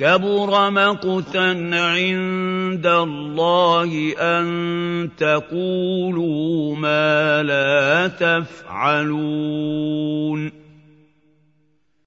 كَبُرَ مَقْتًا عِندَ اللَّهِ أَن تَقُولُوا مَا لَا تَفْعَلُونَ